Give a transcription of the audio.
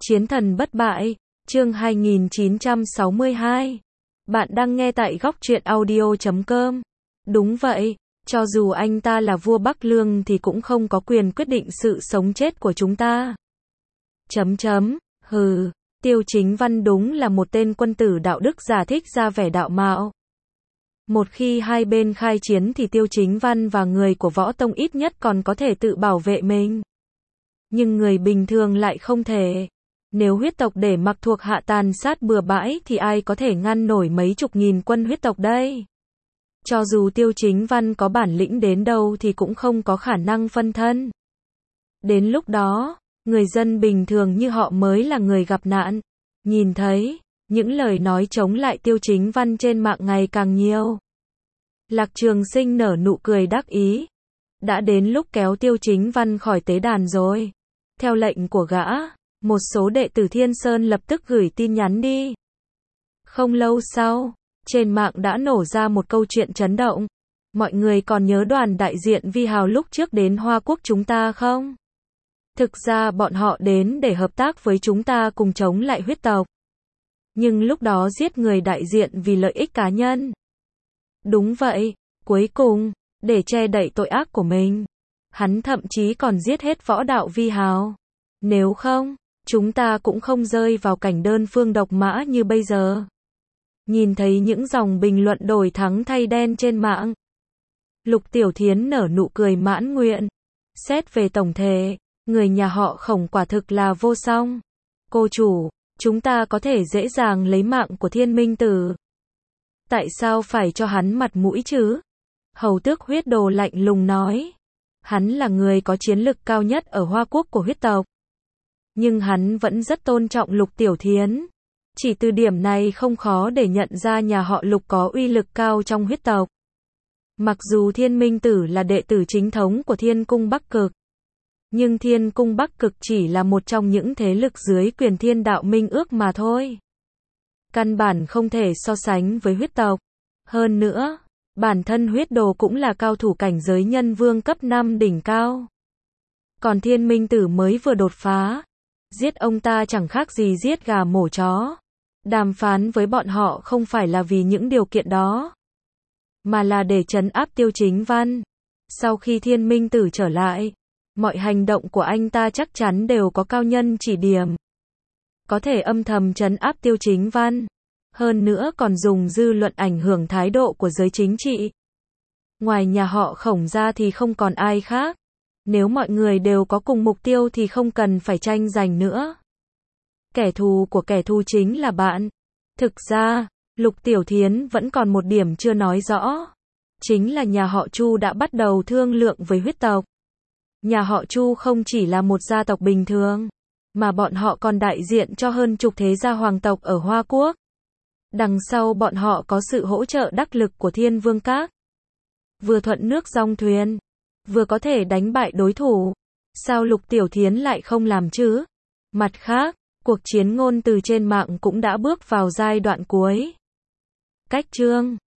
Chiến thần bất bại, chương 2962. Bạn đang nghe tại góc truyện audio.com. Đúng vậy, cho dù anh ta là vua Bắc Lương thì cũng không có quyền quyết định sự sống chết của chúng ta. Hừ, Tiêu Chính Văn đúng là một tên quân tử đạo đức giả thích ra vẻ đạo mạo. Một khi hai bên khai chiến thì Tiêu Chính Văn và người của Võ Tông ít nhất còn có thể tự bảo vệ mình. Nhưng người bình thường lại không thể. Nếu huyết tộc để mặc thuộc hạ tàn sát bừa bãi thì ai có thể ngăn nổi mấy chục nghìn quân huyết tộc đây? Cho dù Tiêu Chính Văn có bản lĩnh đến đâu thì cũng không có khả năng phân thân. Đến lúc đó, người dân bình thường như họ mới là người gặp nạn. Nhìn thấy, những lời nói chống lại Tiêu Chính Văn trên mạng ngày càng nhiều. Lạc Trường Sinh nở nụ cười đắc ý. Đã đến lúc kéo Tiêu Chính Văn khỏi tế đàn rồi. Theo lệnh của gã, một số đệ tử Thiên Sơn lập tức gửi tin nhắn đi. Không lâu sau, trên mạng đã nổ ra một câu chuyện chấn động. Mọi người còn nhớ đoàn đại diện Vi Hào lúc trước đến Hoa Quốc chúng ta không? Thực ra bọn họ đến để hợp tác với chúng ta cùng chống lại huyết tộc. Nhưng lúc đó giết người đại diện vì lợi ích cá nhân. Đúng vậy, cuối cùng, để che đậy tội ác của mình, hắn thậm chí còn giết hết võ đạo Vi Hào. Nếu không, chúng ta cũng không rơi vào cảnh đơn phương độc mã như bây giờ. Nhìn thấy những dòng bình luận đổi thắng thay đen trên mạng, Lục Tiểu Thiến nở nụ cười mãn nguyện. Xét về tổng thể, người nhà họ Khổng quả thực là vô song. Cô chủ, chúng ta có thể dễ dàng lấy mạng của Thiên Minh Tử. Tại sao phải cho hắn mặt mũi chứ? Hầu Tước Huyết Đồ lạnh lùng nói. Hắn là người có chiến lực cao nhất ở Hoa Quốc của huyết tộc. Nhưng hắn vẫn rất tôn trọng Lục Tiểu Thiến. Chỉ từ điểm này không khó để nhận ra nhà họ Lục có uy lực cao trong huyết tộc. Mặc dù Thiên Minh Tử là đệ tử chính thống của Thiên Cung Bắc Cực, nhưng Thiên Cung Bắc Cực chỉ là một trong những thế lực dưới quyền Thiên Đạo Minh Ước mà thôi. Căn bản không thể so sánh với huyết tộc. Hơn nữa, bản thân Huyết Đồ cũng là cao thủ cảnh giới nhân vương cấp 5 đỉnh cao. Còn Thiên Minh Tử mới vừa đột phá. Giết ông ta chẳng khác gì giết gà mổ chó. Đàm phán với bọn họ không phải là vì những điều kiện đó, mà là để trấn áp Tiêu Chính Văn. Sau khi Thiên Minh Tử trở lại, mọi hành động của anh ta chắc chắn đều có cao nhân chỉ điểm. Có thể âm thầm trấn áp Tiêu Chính Văn. Hơn nữa còn dùng dư luận ảnh hưởng thái độ của giới chính trị. Ngoài nhà họ Khổng ra thì không còn ai khác. Nếu mọi người đều có cùng mục tiêu thì không cần phải tranh giành nữa. Kẻ thù của kẻ thù chính là bạn. Thực ra, Lục Tiểu Thiến vẫn còn một điểm chưa nói rõ. Chính là nhà họ Chu đã bắt đầu thương lượng với huyết tộc. Nhà họ Chu không chỉ là một gia tộc bình thường, mà bọn họ còn đại diện cho hơn chục thế gia hoàng tộc ở Hoa Quốc. Đằng sau bọn họ có sự hỗ trợ đắc lực của Thiên Vương Các. Vừa thuận nước dong thuyền, vừa có thể đánh bại đối thủ. Sao Lục Tiểu Thiến lại không làm chứ? Mặt khác, cuộc chiến ngôn từ trên mạng cũng đã bước vào giai đoạn cuối. Cách chương